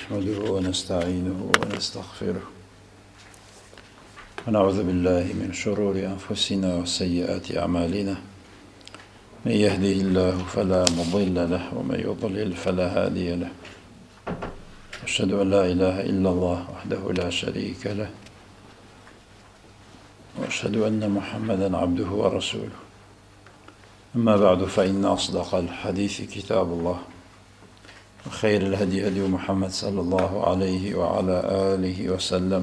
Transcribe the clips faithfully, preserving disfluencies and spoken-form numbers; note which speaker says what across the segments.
Speaker 1: نحمده ونستعينه ونستغفره ونعوذ بالله من شرور أنفسنا وسيئات أعمالنا. من يهده الله فلا مضل له ومن يضلل فلا هادي له. أشهد أن لا إله إلا الله وحده لا شريك له، وأشهد أن محمدا عبده ورسوله. أما بعد، فإن أصدق الحديث كتاب الله، وخير الهدي هدي محمد صلى الله عليه وعلى آله وسلم.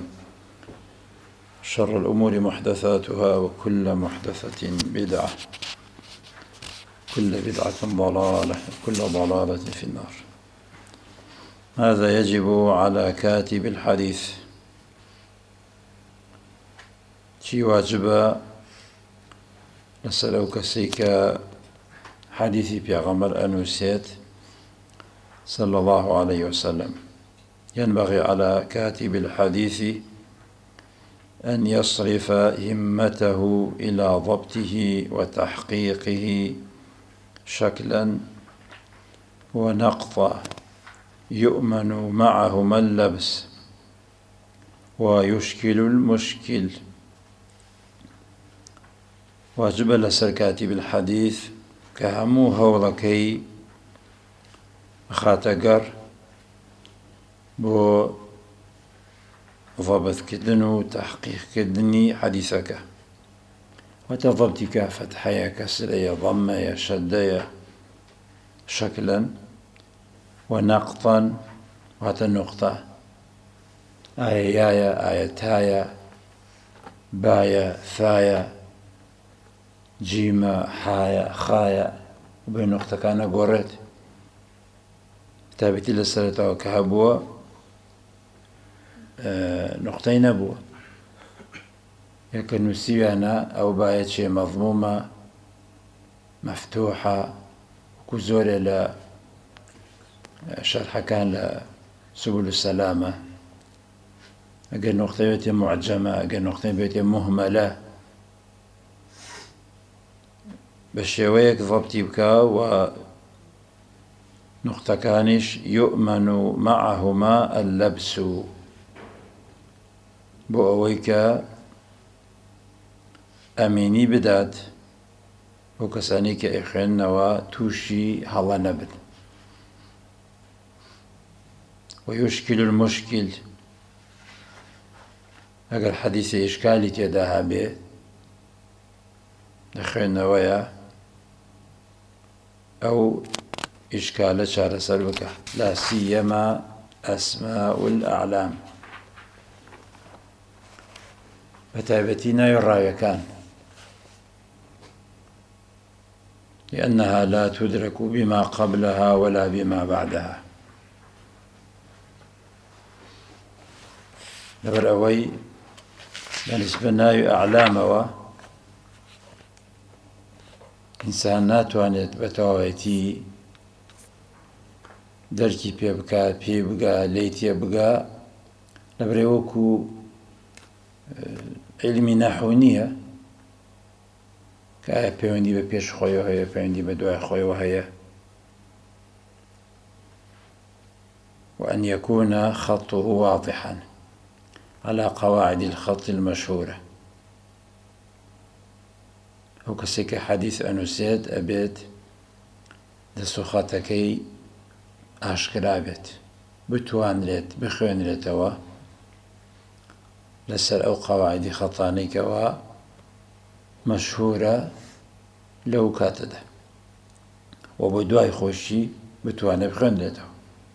Speaker 1: شر الأمور محدثاتها، وكل محدثة بدعة، كل بدعة ضلالة، وكل ضلالة في النار. ماذا يجب على كاتب الحديث؟ چی واجبە لەسەر ئەو کەسەی کە حەدیثی پێغەمبەر ئەنووسێت صلى الله عليه وسلم؟ ينبغي على كاتب الحديث أن يصرف همته إلى ضبطه وتحقيقه شكلا ونقطة يؤمن معهما اللبس ويشكل المشكل. واجب لسر كاتب الحديث كهمو هولكي خاتقر بو ضبط كدن وتحقيق كدني حديثك، وتضبطك فتحية كسرية ضمية شدية شكلا ونقطا وتنقطة آية يايا آية تايا بايا ثايا جيما حايا خايا وبين نقطة كان قريت تابتي لسرطة وكهبوة آه نقطين أبوة يمكن نسيبنا أو بايت شيء مضمومة مفتوحة وكزورة ل شرح كان لسبل السلامة. أجل نقطة بيتي معجمة، أجل نقطة بيتي مهملة، بشويك ضبطي بكا ونقطة كانش يؤمن معهما اللبس بأويك أميني بدات وكسانيك إخوان وتوشي هلا نبت. ويشكل المشكل، أجل حديث إشكالي تداها به إخوان ويا أو إشكال شار سلوك، لا سيما أسماء الأعلام. فتابتنا يرى كان لأنها لا تدرك بما قبلها ولا بما بعدها. لبر أوي بالنسبة لنا أعلام و إنسان ناتوانێت بەتەواوەتی دەرکی پێ بکات، پێی بگا، لێی تێ بگا، لەبەرەوەی وەکو عیلمی نەحوو نییە کە ئایا پەیوەندی بە پێش خۆیەوە هەیە، پەیوەندی بە دوای خۆیەوە هەیە. وأن يكون خطه واضحا على قواعد الخط المشهورة. أو كسيك حديث أنوسيت أبيت دستو خاتكي أشكرابت بتوان ريت بخوان ريتوا لسر أو قواعد خطانيك و مشهورة لو كاتده وبدواي خوشي بتوان بخوان ريتوا.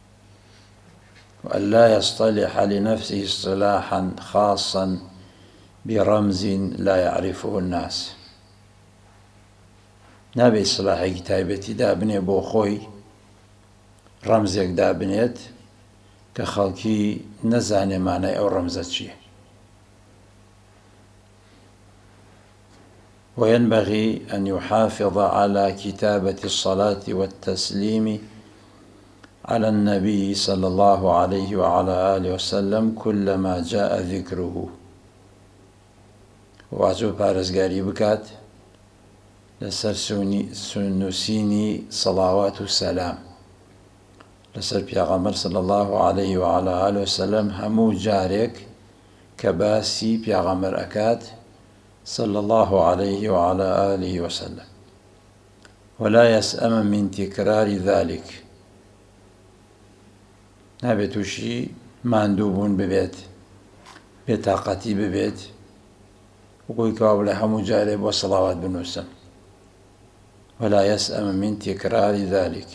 Speaker 1: وأن لا يصطلح لنفسه اصطلاحا خاصا برمز لا يعرفه الناس. نابي اصطلاحي كتابتي دابني بو خوي رمزك دابنيت كخلقي نزاني معنى أو رمزتشي. وينبغي أن يحافظ على كتابة الصلاة والتسليم على النبي صلى الله عليه وعلى آله وسلم كلما جاء ذكره. واجب بارزقاري بكات لسر سنوسيني صلوات السلام لسر پیغمبر صلى الله عليه وعلى آله وسلم همو جارك كباسي پیغمبر أكاد صلى الله عليه وعلى آله وسلم، ولا يسأم من تكرار ذلك، نابتوشي ماندوبون ببيت بطاقتي ببيت وقوي كوابل همو جارب وصلوات بنوسم، ولا يسأم من تكرار ذلك،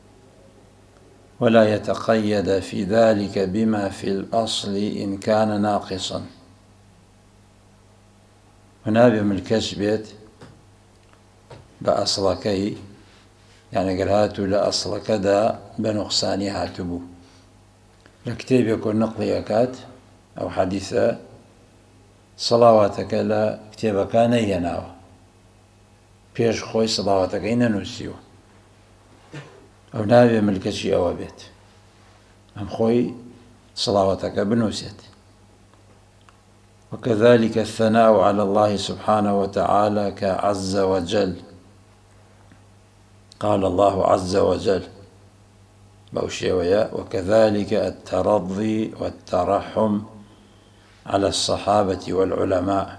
Speaker 1: ولا يتقيد في ذلك بما في الأصل إن كان ناقصا. ونابي من الكشبيت بأصلكي، يعني قرهاتو لأصلك دا بنقصاني هاتبو لكتاب يكون نقلي أكاد أو حديثة صلواتك لا كتابك كان يناوى بيش خوي صلواتك إن نسيوه أو نابي من الكشي أو بيت أم خوي صلواتك بنوسيت. وكذلك الثناء على الله سبحانه وتعالى كعز وجل، قال الله عز وجل بوشيويا وكذلك الترضي والترحم على الصحابة والعلماء،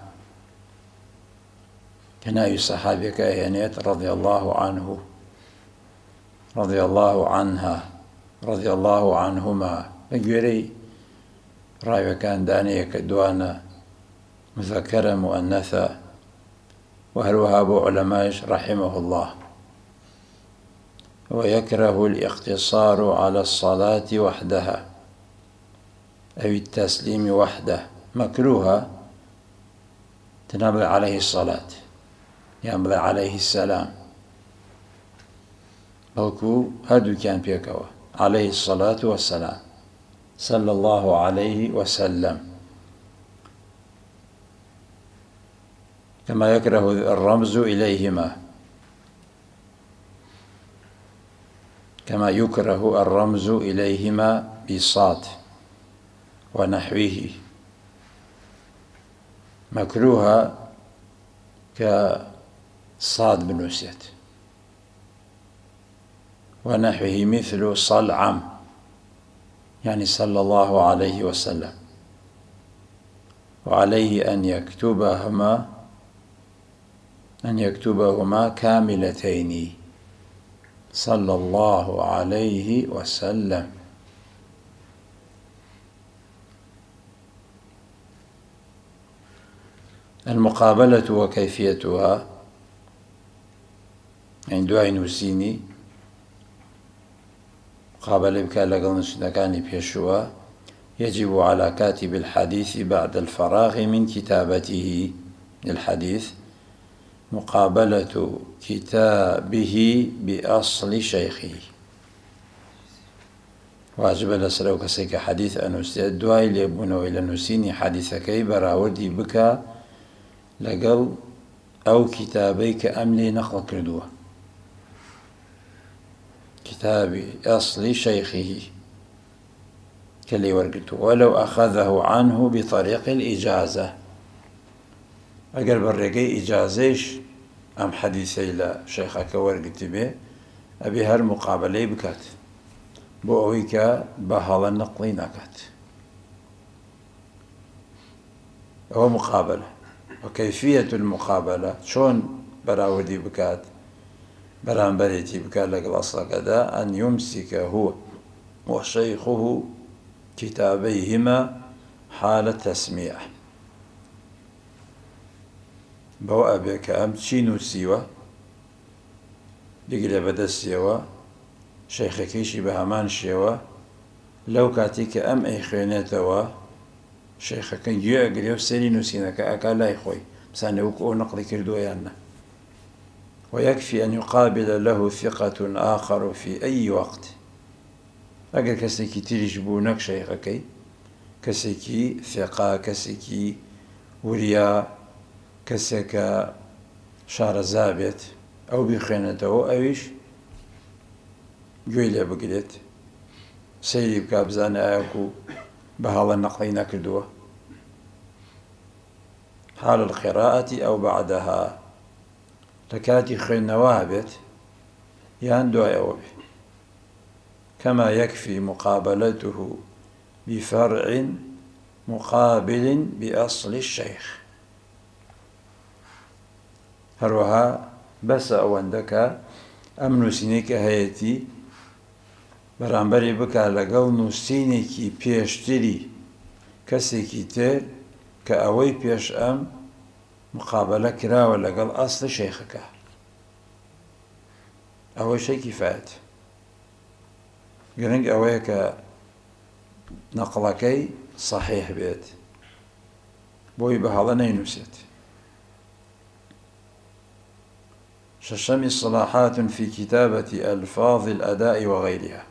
Speaker 1: كناي صحابي كاهنيت رضي الله عنه رضي الله عنها رضي الله عنهما بقري رايو كان دانيك دوانا مذكرة مؤنثة، وهل وهاب علماء رحمه الله. ويكره الاقتصار على الصلاة وحدها أو التسليم وحده، مكروها تنبغي عليه الصلاة ينبغي عليه السلام، بلكو هدو كان بيكوا عليه الصلاة والسلام صلى الله عليه وسلم، كما يكره الرمز إليهما، كما يكره الرمز إليهما بصاد ونحوه، مكروها كصاد بنوسيت ونحوه مثل صلعم يعني صلى الله عليه وسلم، وعليه أن يكتبهما أن يكتبهما كاملتين صلى الله عليه وسلم. المقابلة وكيفيتها عند دعاء نوسيني قابل بك لقل نسنكاني بيشوا يجب على كاتب الحديث بعد الفراغ من كتابته للحديث مقابلة كتابه بأصل شيخه، واجب لسرو كسيك حديث أنوسي الدواء ليبونو إلى نسيني حديثكي براودي بك لقل أو كتابيك أملي نقل كردوه كتاب أصل شيخه كاللي ورقته، ولو أخذه عنه بطريق الإجازة، أقل برقي إجازيش أم حديثي لا شيخك ورقت به أبي هالمقابلة بكات بوئيك بهال النقلي نكات، هو مقابلة. وكيفية المقابلة شون براودي بكات بران بريتي بكات لك الأصل كذا أن يمسك هو وشيخه كتابيهما حال تسميع، بو أبيك أم تشينو سيوا بقل بدا سيوا شيخكيشي بهمان شيوا لو كاتيك أم أي خيناتوا شيخك يأقل يفسري نسينك أكا لا يخوي مساني وكو نقضي كردو يانا، ويكفي أن يقابل له ثقة آخر في أي وقت. أقل كسيكي تريجبونك شيخكي كسيكي ثقة كسيكي وريا كسيكا شار زابت أو بخينته أويش جويلة بقلت سيري بكابزان آيكو بهذا النقلين كردوه حال القراءة أو بعدها لكاتي خين نوابت يان دعي أوبي كما يكفي مقابلته بفرع مقابل بأصل الشيخ. هروها بس أوندك أم نسينيك هيتي برانبري بكا لقل نسينيكي بيشتري كسيكي تير كأوي بيش أم مقابلة كراوة لقل أصل شيخك. أول شيء كفاية قرنق أويك نقلكي صحيح بيت بوي بهذا نينوسيت. ششم صلاحات في كتابة ألفاظ الأداء وغيرها.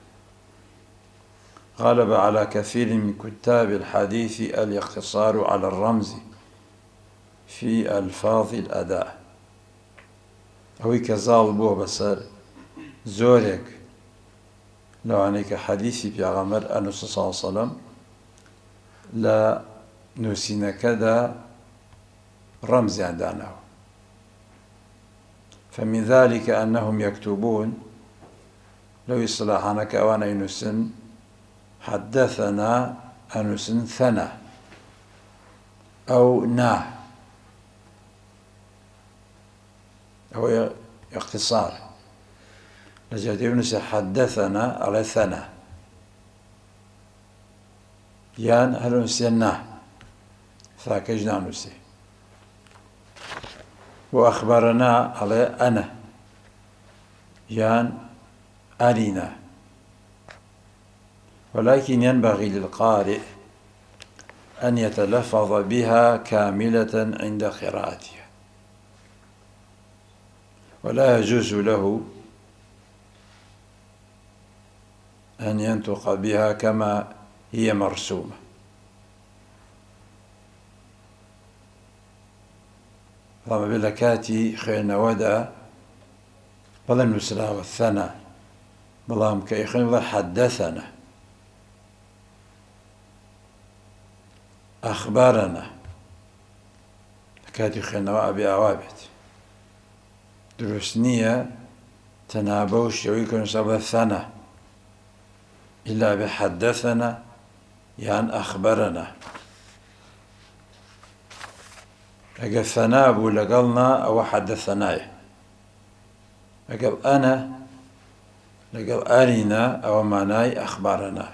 Speaker 1: غلب على كثير من كتاب الحديث الاقتصار على الرمز في ألفاظ الأداء. أوي كزال بو بسر زورك لو عنيك حديثي بيغمر أنه صلى الله عليه وسلم لا نسينا كذا رمز عندنا. فمن ذلك أنهم يكتبون لو إصلاحنا كأوانا ينسن حدثنا أنسن ثنى أو نا أو اختصار لجد يونس حدثنا على ثنى يان هل نسينا فاكجنا نسي وأخبرنا على أنا يان أرينا. ولكن ينبغي للقارئ أن يتلفظ بها كاملة عند قراءتها، ولا يجوز له أن ينطق بها كما هي مرسومة. فما بلكاتي خينا ودا بلا نسرا والثنى بلا مكيخين حدثنا أخبارنا كاتي خينا أبي أوابت دروسنية تنابوش يويكون سبب الثنى إلا بحدثنا يعني أخبرنا. أقل ثنابو لقلنا أو حدثناي أقل أنا لقل أرنا أو معناي أخبارنا.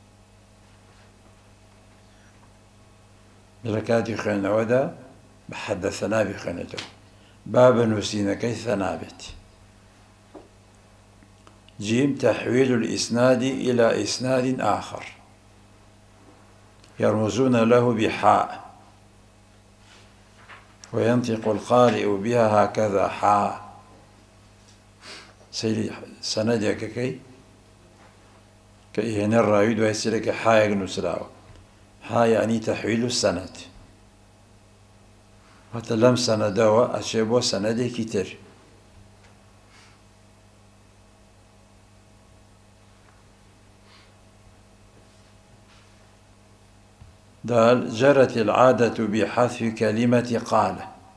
Speaker 1: بلكاتي خينا ودا بحدثنا بخينته بابا نسينا كي ثنابت. جيم تحويل الإسناد إلى إسناد آخر يرمزون له بحاء وينطق القارئ بها هكذا حاء سيري سندك كي كي هنا الرايد ويسيرك حاء نسراو حاء يعني تحويل السند. وتلم سندوا أشبه سنده كتير. دال جرت العادة بحذف كلمة قال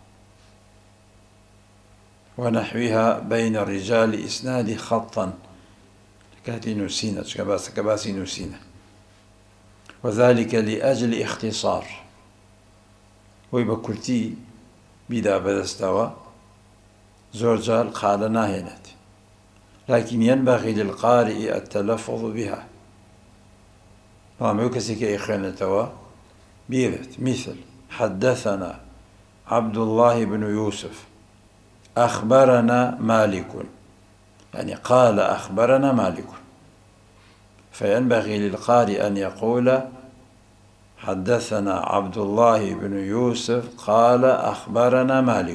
Speaker 1: ونحوها بين الرجال إسناد خطا كاتي نسينة كباس كباسي نسينة، وذلك لأجل اختصار. ويبكلتي بدا بدستوا زورجال قال ناهنت، لكن ينبغي للقارئ التلفظ بها. فما يكسك إخوانتوا بيرت مثل حدثنا عبد الله بن يوسف أخبرنا مالك، يعني قال أخبرنا مالك. فينبغي للقارئ أن يقول حدثنا عبد الله بن يوسف قال أخبرنا مالك،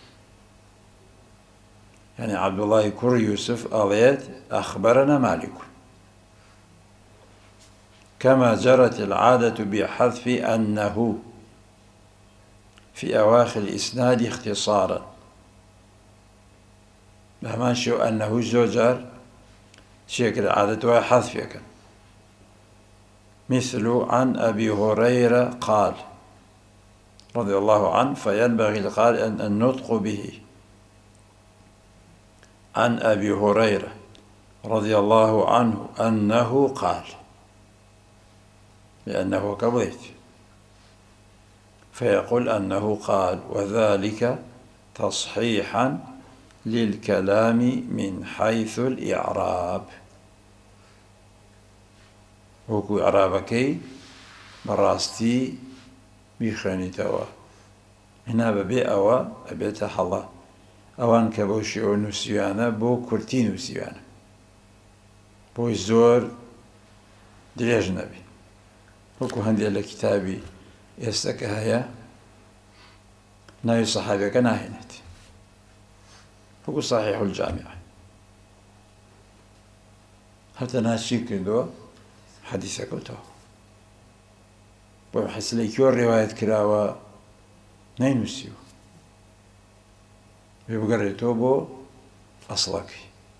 Speaker 1: يعني عبد الله كر يوسف أضيت أخبرنا مالك. كما جرت العادة بحذف أنه في أواخر الإسناد اختصارا، مهما شو أنه زوجر شكل عادة حذفك. مثل عن أبي هريرة قال رضي الله عنه، فينبغي للقارئ أن النطق به عن أبي هريرة رضي الله عنه أنه قال، لأنه كبيت، فيقول أنه قال، وذلك تصحيحا للكلام من حيث الإعراب. وكو إعرابكي براستي بيخانيتوا هنا ببي أوا أبيت حلا أوان كبوشي أو نسيانا بو كورتي نسيانا بو الزور دريج نبي. وكو هندي لكتابي يستك هيا ناوي صحابي كناهنت. وكو صحيح الجامع حتى ناشي كندو حديثك وتو وبحس لي كيو رواية كراوة نينوسيو بيبقريتو بو أصلك.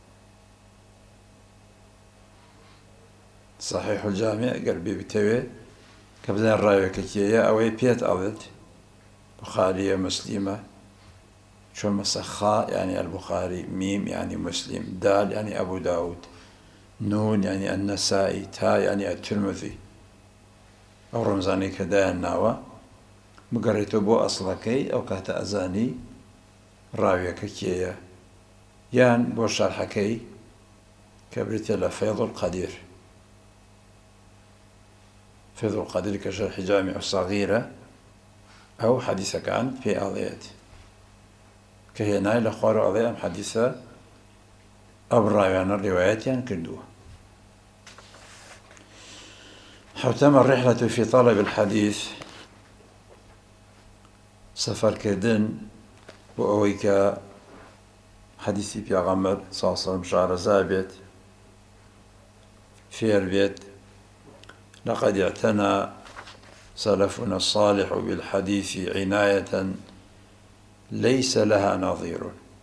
Speaker 1: صحيح الجامع قلبي بتوي كبدان الراية كتية أو بيت أضد بخارية مسلمة شو مسخاء يعني البخاري، ميم يعني مسلم، دال يعني أبو داود، نون يعني النسائي، تا يعني الترمذي أو رمزاني كدا الناوة بقريتو بو أصلكي أو كاتا أزاني راوية كتية يان بو شرحكي كبريت لفيض القدير. فيض القدير كشرح جامع الصغيرة أو حديثة كان في آليات كهي نايل أخوار آلية حديثة أبراويان الروايات يعني كردوها. حوتم الرحلة في طلب الحديث سفر كردن وأويك حديثي بيغمر صلى الله عليه وسلم شعر زابت في البيت لقد اعتنى سلفنا الصالح بالحديث عناية ليس لها نظير.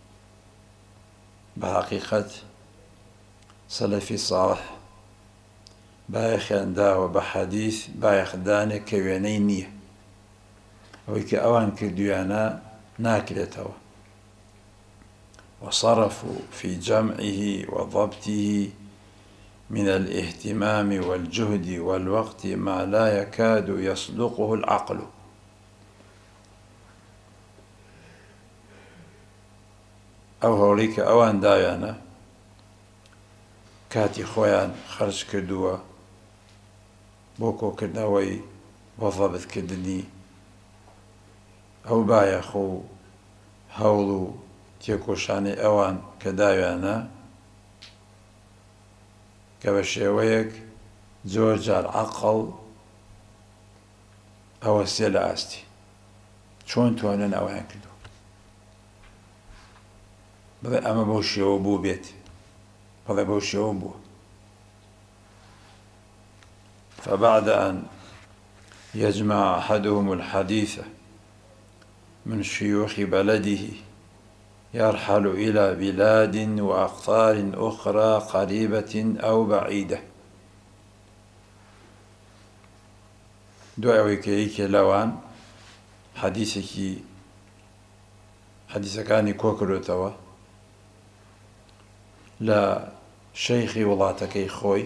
Speaker 1: بحقيقة سلفي صالح بايخان دا وبحديث بايخدان كوينينية ويك أوان كديانا ناكلتوا وصرفوا في جمعه وضبطه من الاهتمام والجهد والوقت ما لا يكاد يصدقه العقل. أو هوليك أوان دايانا كاتي خويان خرج كردوا بوكو كردناوي وضبط كردني أو بايخو هولو تيكوشاني أوان كدايانا كبشيويك زوج العقل أو السيلة أستي شون توانن أوان كدو بذا أما بوشيو بو بيت بذا بوشيو بو. فبعد أن يجمع أحدهم الحديث من شيوخ بلده يرحل إلى بلاد وأقطار أخرى قريبة أو بعيدة. دعوة كيك لوان حديثك حديثك كاني كوكرو توا لا شيخي ولاتكي خوي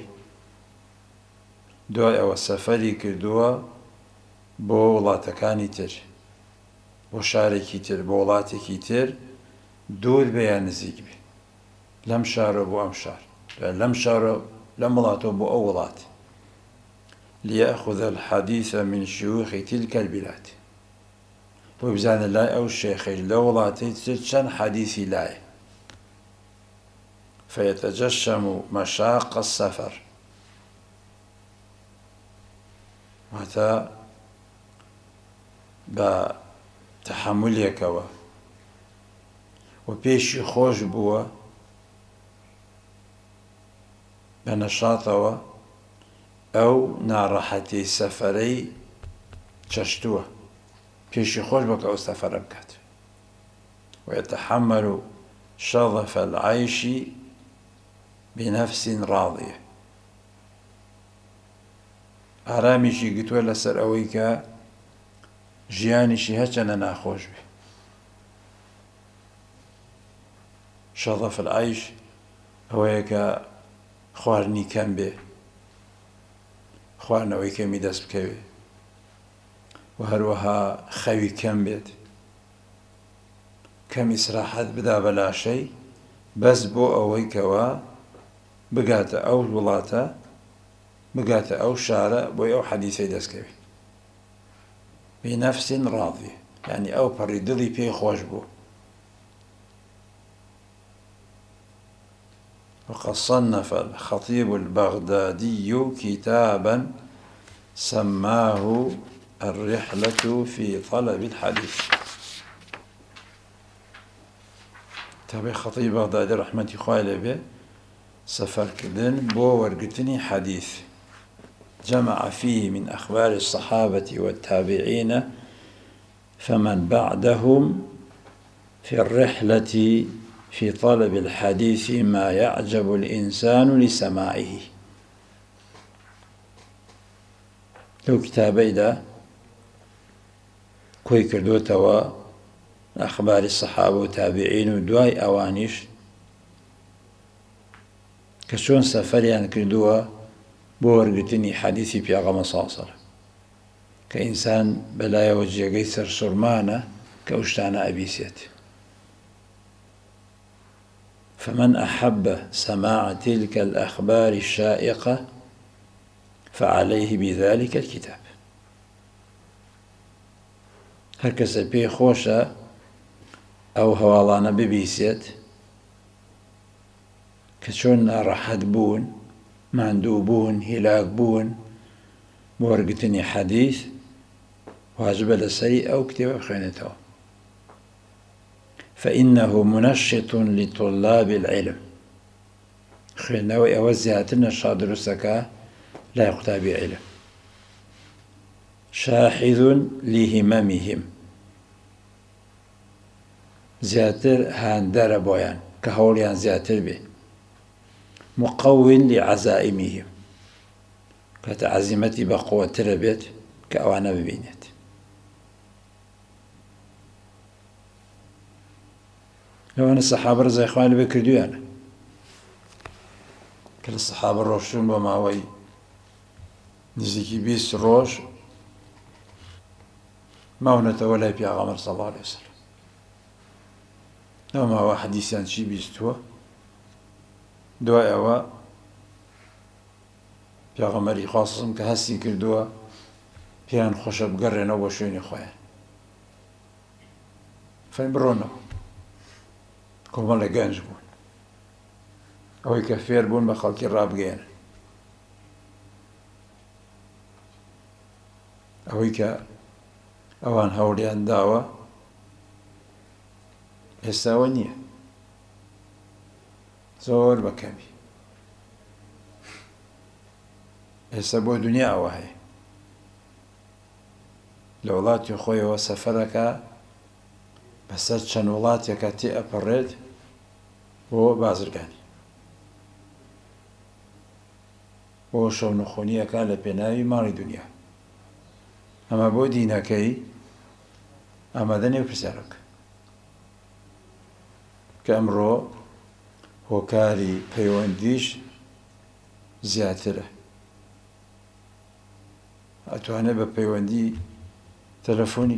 Speaker 1: دعوة والسفري كدوا بو ولاتكاني تر بو شاركي تر بو ولاتكي تر دور بيان نزيك بي لم شارو بو أم شار لم شارو لم ولاتو بو أولات ليأخذ الحديث من شيوخ تلك البلاد. وبزان الله أو الشيخ لولاتي تشن حديثي لاي فيتجشم مشاق السفر متى بتحمل كوا وبيشي خوش بوا بنشاطوا أو ناراحتي سفري تشتوه بيشي خوش بك أو سفر بكات ويتحمل شظف العيش بنفس راضية. أرامشي قتوى لسر أويكا جيانشي هجنا ناخوش به. شظف العيش هو هيك خواردنی کەم بێ، خواردنەوەی کەمی دەست بکەوێ و هەروەها خەوی کەم بێت، کەم ئیسراحەت بدا بە لاشەی بەس بۆ ئەوەی کەوە بگاتە ئەو وڵاتە، بگاتە ئەو شارە بۆی ئەو حەدیثەی دەستکەوێ. بنفس راضي، يعني ئەو پەڕی دڵی پێی خۆش بوو. وقد صنف الخطيب البغدادي كتابا سماه الرحلة في طلب الحديث. تابع خطيب بغدادي رحمة خوالي به سفر كدن بو ورقتني حديث جمع فيه من أخبار الصحابة والتابعين فمن بعدهم في الرحلة في طلب الحديث ما يعجب الإنسان لسماعه. لو كتابي دا كوي كردو توا أخبار الصحابة والتابعين ودواي أوانيش كشون سفريان كردوها بورقتني حديثي بيغم صاصر كإنسان بلايا وجه قيسر سرمانة كأشتانا أبيسيت. فمن أحب سماع تلك الأخبار الشائقة فعليه بذلك الكتاب. هركس بي خوشة أو هوالانا ببيسيت كشون راحت بون مندوبون هلاك بون بورقتني حديث واجب لسري أو كتاب خينته، فإنه منشط لطلاب العلم. خينوي أوزياتنا الشاطر السكا لا يقتى بعلم، شاحذ لهممهم زياتر هاندر بويان كهوليان زياتر به، مقو لعزائمهم كتعزيمتي بقوة تربيت كأوانا ببينت. لو أن الصحابة رزا إخواني بكردو أنا كل الصحابة روشون بماوي نزيكي بيس روش ما هو نتولى بي عمر صلى الله عليه وسلم. لو ما هو حديثان شي بيستوى دواء أوا پیغمبری خاصم که هستی کردووە پیان خۆشە بگەڕێنەوە بۆ شوێنی خۆیان فەرمی بڕۆنەوە. کۆمەڵێک گەنج بوون ئەوەی کە فێر بوون بە خەڵکی ڕابگەێنن، ئەوەی کە ئەوان هەوڵیان داوە ئێستاوە نییە، زۆر بەکەمی ئێستا بۆ دنیا ئەوە هەیە. لە وڵاتی خۆیەوە سەفەرەکە بەسەر چەند وڵاتێکە تێ ئەپەڕێت بۆ بازرگانی، بۆ شەو نەخۆنیەکە لە پێناوی ماڵی دنیا. ئەمە بۆ دینەکەی ئامادە نێ پرسیارەک کە ئەمڕۆ هۆکاری پەیوەندیش زیاترە. ئەتوانێت بە پەیوەندی تەلەفۆنی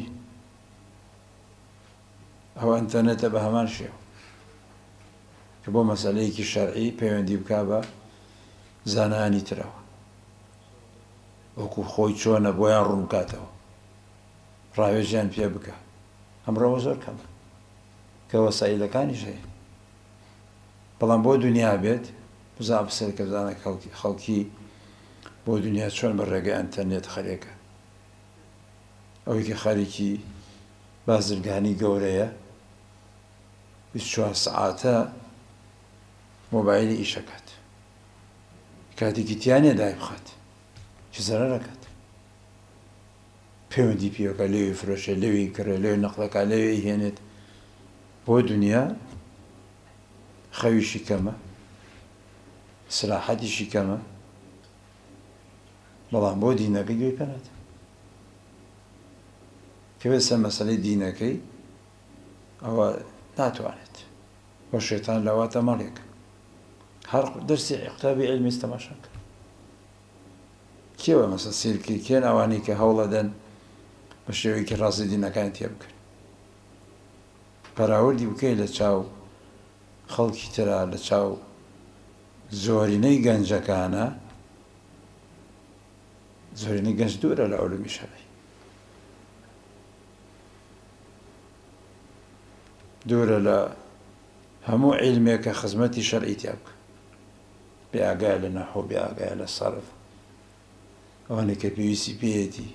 Speaker 1: ئەو ئەنتەرنێتە بە هەمان شێوە کە بۆ مەسەلەیەکی شەرعی پەیوەندی بکا بە زانایانی ترەوە، وەکو خۆی چۆنە بۆیان ڕوون بکاتەوە، ڕاوێژیان پێ بکە. ئەمڕۆوە زۆر کەمە کە وەسایلەکانیش هەیە، بەڵام بۆ دنیا بێت بزان بسەر کە بزانە خەڵکی بۆ دنیا چۆن بە ڕێگەی ئەنتەرنێت خەرێکە. ئەوەی کە خەریکی بازرگانی گەورەیە بیست و چوار سەعاتە مۆبایلی ئیشەکات، کاتێکی تیانێ دای بخات چ زەرەرەکات، پەیوەندی پێوەکە لێوی فرۆشێ لێوی کڕێ لێوی نەقڵەکە لێوی هێنێت. بۆ دنیا خەویشی کەمە، سراحەتیشی کەمە، بەڵام بۆ دینەکەی گوێی پێنات کە بێسە مەسەلەی دینەکەی ئەوە ناتوانێت بۆ شێتان لەواتە مەڵێک هەر دەرسی قوتابی علمی تەماشا کرد کێوە مەسە سیرکی کێن ئەوانی کە هەوڵەدەن بە شێوەیەکی ڕاستی دینەکانی تێ بکەن پەراوردی بکەی لە چاو خەڵکی ترا لە چاو زۆرینەی گەنجەکانە زۆرینەی گەنج دوورە لە عولومی شەرعی دوورە لە هەموو عیلمێکە خزمەتی شەرعی تیا بکە بێ ئاگای لە نەحو بێ ئاگای لە سەرف ئەوانەی کە پێویستی پێیەتی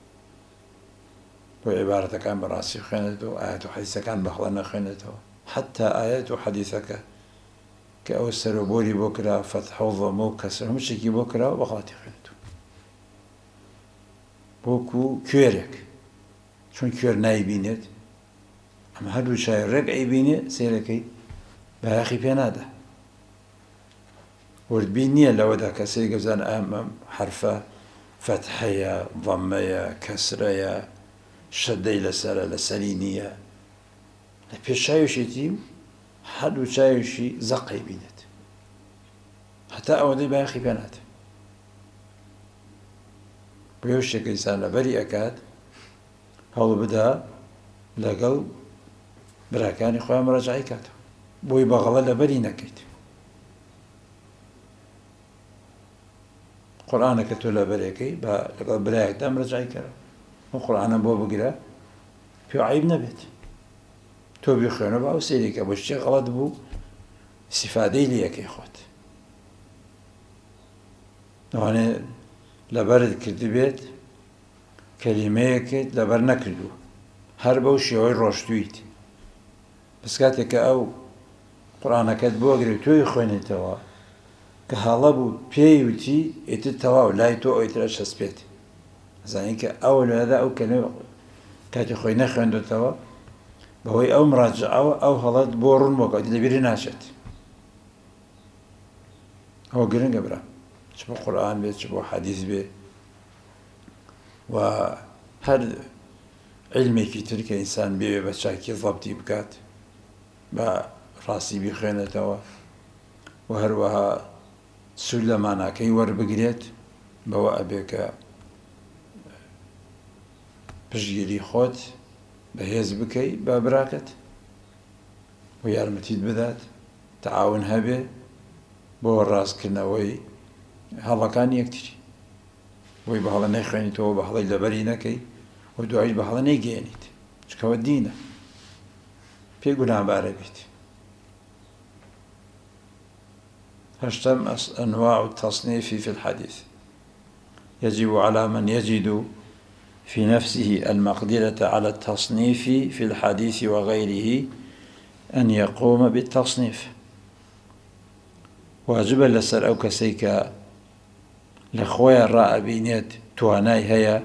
Speaker 1: بۆ عیبارەتەکان بەڕاستی خوێنێتەوە ئایەت و حەدیثەکان بەهەڵە نەخوێنێتەوە حتا ئایەت و حەدیثەکە کە ئەو سەرۆبۆری بۆ کرا فەتح و ضەمە و کەسر هەموو شتێکی بۆ کراوە بەغڵاتی خوێنێتەوە بۆکو کوێرێک چون کوێر نایبینێت ئەمە هەردوو شای ڕێک ئەیبینێ سێرەکەی بەیاخی پێ نادا وردبین نییە لەوەدا کەسێک گەزان ئەم حرفە فەتحەیە ضەمەیە کەسرەیە شەدەی لەسەرە لەسەری نییە لە پێش چاویشێتی هەردوو چاویشی زەقەی بینێت هەتا ئەوەندەی بەیاخی پێ ناتێ بۆ یەو شتێکە ئینسان لەبەری ئەکات هەوڵ بدا لەگەڵ براکانی خۆیان مراجعەی کاتەوە بۆی بەغەڵە لەبەری نەکەیت قورئانەکە تۆ لەبەرەکەی بە لەگەڵ برایەکدا مراجعەی کەرەوە ئەو قورئانە بۆ بگرە پێ عیب نەبێت تۆ بیخوێنەوە ئەو سەیرێکە بۆ شتێک غەڵەت بوو استیفادەی لێ یەکەی خۆت ئەوانێ لەبەرت کردبێت کەلیمەیەکت لەبەر نەکردووە هەر بەو شێوەی ڕۆشتوویت بەس کاتێککە ئەو قورئانەکەت بۆ گرێت تۆی خوێنێتەوە کە هەڵە بوو پێی وتی ئیتر تەواو لای تۆ ئەویترە شەسپێت زانین کە ئەو لەدا ئەو کەلمە کاتی خۆی نەخوێندوتەوە بەهۆی ئەو مراجعەوە ئەو هەڵەت بۆ ڕوون بۆ کەوتی لەبیری ناچێت ئەوە گرنگە برا چ بۆ قورئان بێت چ بۆ حەدیث بێ و هەر علمێکی تر کە ئینسان بێوێ بە چاکی ضەبتی بکات بە ڕاستی بیخوێنێتەوە و هەروەها سوود لە ماناکەی وەربگرێت بەوە ئەبێ کە پشتگیری خۆت بەهێز بکەی بە براکەت و یارمەتیت بدات تەعاون هەبێ بۆ ڕاستکردنەوەی هەڵەکانی یەکتری بۆی بەهەڵە نەیخوێنیتەوە بەهەڵەی لەبەری نەکەی و دوایش بەهەڵە نەیگەێنیت چکەوە دینە پێ گوناهبارە بیت هشتم أنواع التصنيف في الحديث يجب على من يجد في نفسه المقدرة على التصنيف في الحديث وغيره أن يقوم بالتصنيف واجبا لسر أو كسيك لخويا الرأى بينيت تواناي هيا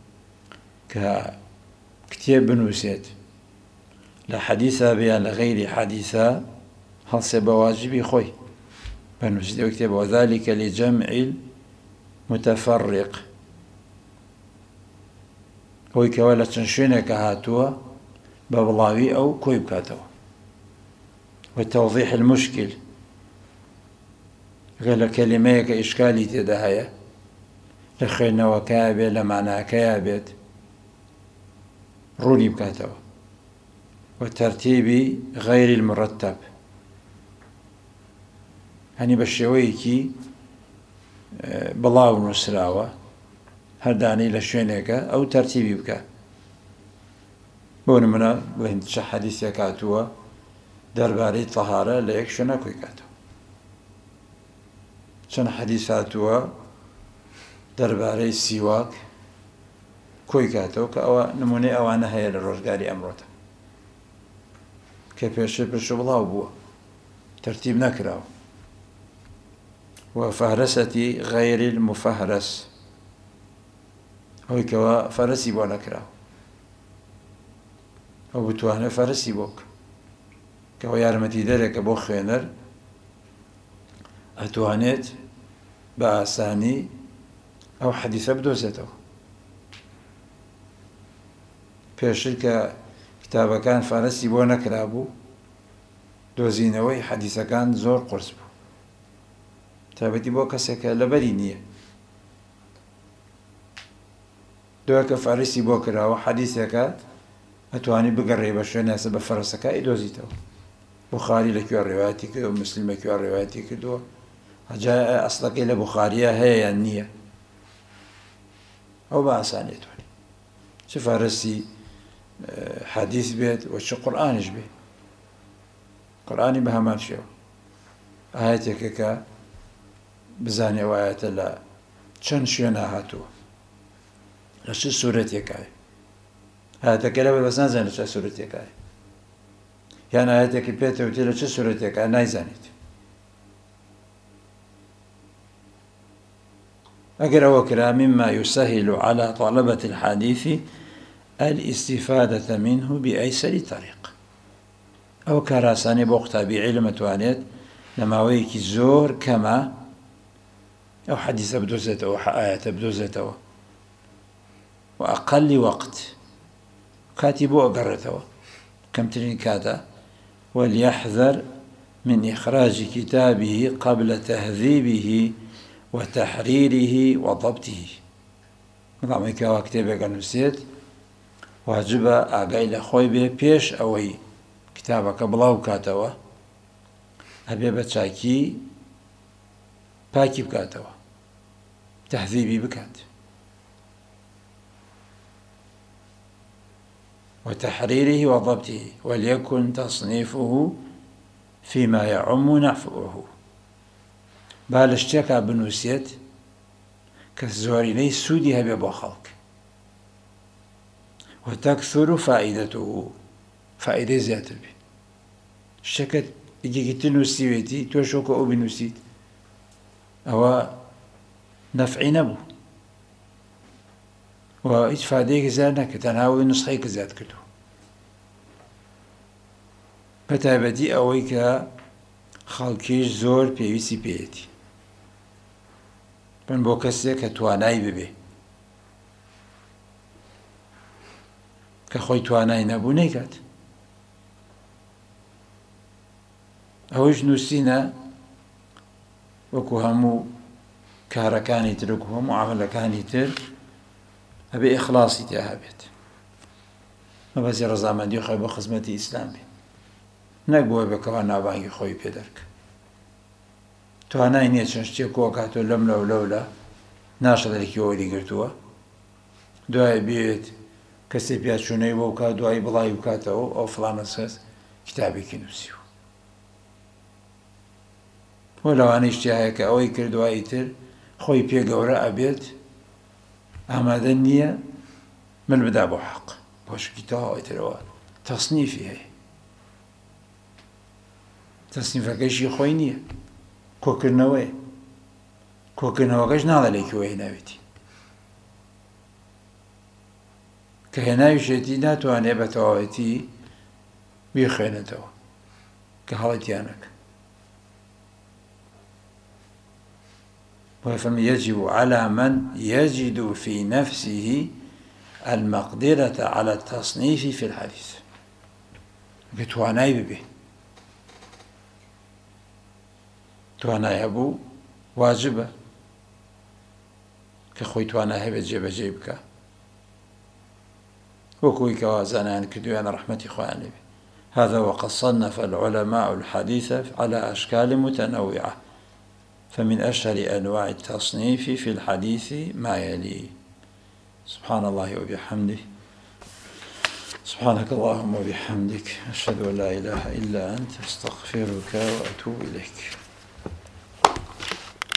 Speaker 1: ككتيب بنوسيت لحديثة بيان لغير حديثة هل سبواجبي خوي بنوسيت وكتب وذلك لجمع المتفرق ئەوەی کەوا لە چەند شوێنێکە هاتووە بە بڵاوی ئەو کۆی بکاتەوە وتەوضیح المشکل گەر لە کەلیمەیەکە ئیشکالی تێدا هەیە لە خوێندنەوەکەیە بێت لە ماناکەیە بێت ڕوونی بکاتەوە وتەرتیبی غەیری المرتب هەنی بە شێوەیەکی بڵاو نووسراوە هەردانی لە شوێنێکە ئەو تەرتیبی بکە بۆ نمونە بڵێن چه حەدیثێک هاتووە دەربارەی تەهارە لە یەک شوێنە کۆی کاتەوە چەند حەدیث هاتووە دەربارەی سیواک کۆی کاتەوە کە ئەوە نمونەی ئەوانە هەیە لە ڕۆژگاری ئەمڕۆتە کە پێشتر پێش بڵاو بووە تەرتیب نەکراوە وفهرسەتی غەیری المفەهرەس ئەوەی کەوە فەرسی بۆ نەکراوە ئەو بتوانێت فەرسی بۆک کەەوە یارمەتی دەرێکە بۆ خوێنەر ئەتوانێت بە ئاسانی ئەو حەدیثە بدۆزێتەوە پێشتر کە کتابەکان فەرسی بۆ نەکرابوو دۆزینەوەی حەدیثەکان زۆر قورس بوو تابەتی بۆ کەسێکە لەبەری نییە دوای کە فارسی بۆ کراوە حەدیثێکە ئەتوانی بگەڕێ بە شوێنەسە بە فەرەسەکە ئیدۆزیتەوە بوخاری لەکوێ ڕێوایەتی کردو مسلم لەکوێ ڕێوایەتی کردووە هەجا ئەسڵەکەی لە بوخاریە هەیە یان نییە ئەو بە ئاسانێتوانی چ فارسی حەدیث بێت و چ قورئانیش بێت قورئانی بە هەمان شێوە ئاەتێکە کە بزانێ وایەتە لە چەند شوێنە هاتووە لە چ سوورەتێکایە ئاەتەکە لەبەر بەس نازانێت لە چ سوورەتێکایە یان ئاەتێکی پێتەوتێ لە چ سوورەتێکە نایزانیت ئەگەر ئەوە کرا مما يسهل على طلبة الحديث الاستفادة منه بأيسر طريق ئەو کاراسانی بۆ قوتابی عیلم ئەتوانێت لە ماوەیەکی زۆر کەمە ئەو حەدیثە بدۆزێتەوە ئاەتە بدۆزێتەوە و ئەقەلی وەقت کاتی بۆ ئەگەڕێتەوە کەمترین کاتە وليحذر من إخراج كتابه قبل تهذيبه وتحريره وضبطه نظامي كوا كتابك نووسێت واجبە ئاگای لە خۆی بێ پێش ئەوەی کتابەکە بڵاو کاتەوە هەبێ بە چاکی پاکی بکاتەوە تەهذیبی بکات وتحريره وضبطه وليكن تصنيفه فيما يعم نفعه بالشتێکا بنووسێت کە زۆرینەی سوودی هەبێ بۆ خەڵک وتكثر فائدته فائدەی زیاتر بێ شتێکت یەکێکی تر نووسیوێتی تۆ شۆکە ئەو بنووسیت ئەوە نەفعی نەبوو و هیچ فایدەیەکی زیاد نەکرد تەنها ئەوەی نوسخەیەکی زیاد کردو بە تایبەتی ئەوەی کە خەڵکیش زۆر پێویستی پێیەتی بن بۆ کەسێک کە توانای ببێ کە خۆی توانای نەبوو نەیکات ئەوەش نووسینە وەکو هەموو کارەکانی تر وەکو هەموو عەمەلەکانی تر هەبێ ئیخلاسی تیا هەبێت مەبەستی ڕەزامەندی خۆی بۆ خزمەتی ئیسلام بێ نەک بۆی بکەوە ناوبانگی خۆی پێ دەرکە توانای نییە چەند شتێک کۆکاتۆ لەم لەو لەولە ناشەدەرێکی ئەوەی گرتووە دوای بێت کەسێک پیاچوونەی بۆ بکات دوایی بڵای بکاتەوە ئەو فڵانە سەس کتابێکی نووسیوە بۆ لەوانەی شتی هەیە کە ئەوەی کردوایی تر خۆی پێ گەورە ئەبێت ئامادە نییە من بدا بۆ حەق بۆشکی تەواوی ترەوە تەصنیفی هەیە تەصنیفەکەیشی خۆی نییە کۆکردنەوەیە کۆکردنەوەکەش ناڵە لێکەوە هێناوێتی کە هێناویشێتی ناتوانێت بە تەواوەتی بیخوێنێتەوە کە هەڵەتیانەکە ويفهم يجب على من يجد في نفسه المقدرة على التصنيف في الحديث بتواناي ببه تواناي هبو واجبة كخوي تواناي هبه جيب جيبك وكوي كوازانان كدوان رحمتي خواني هذا وقد صنف العلماء الحديث على أشكال متنوعة فمن أشهر أنواع التصنيف في الحديث ما يلي سبحان الله وبحمده سبحانك اللهم وبحمدك أشهد أن لا إله إلا أنت أستغفرك وأتوب إليك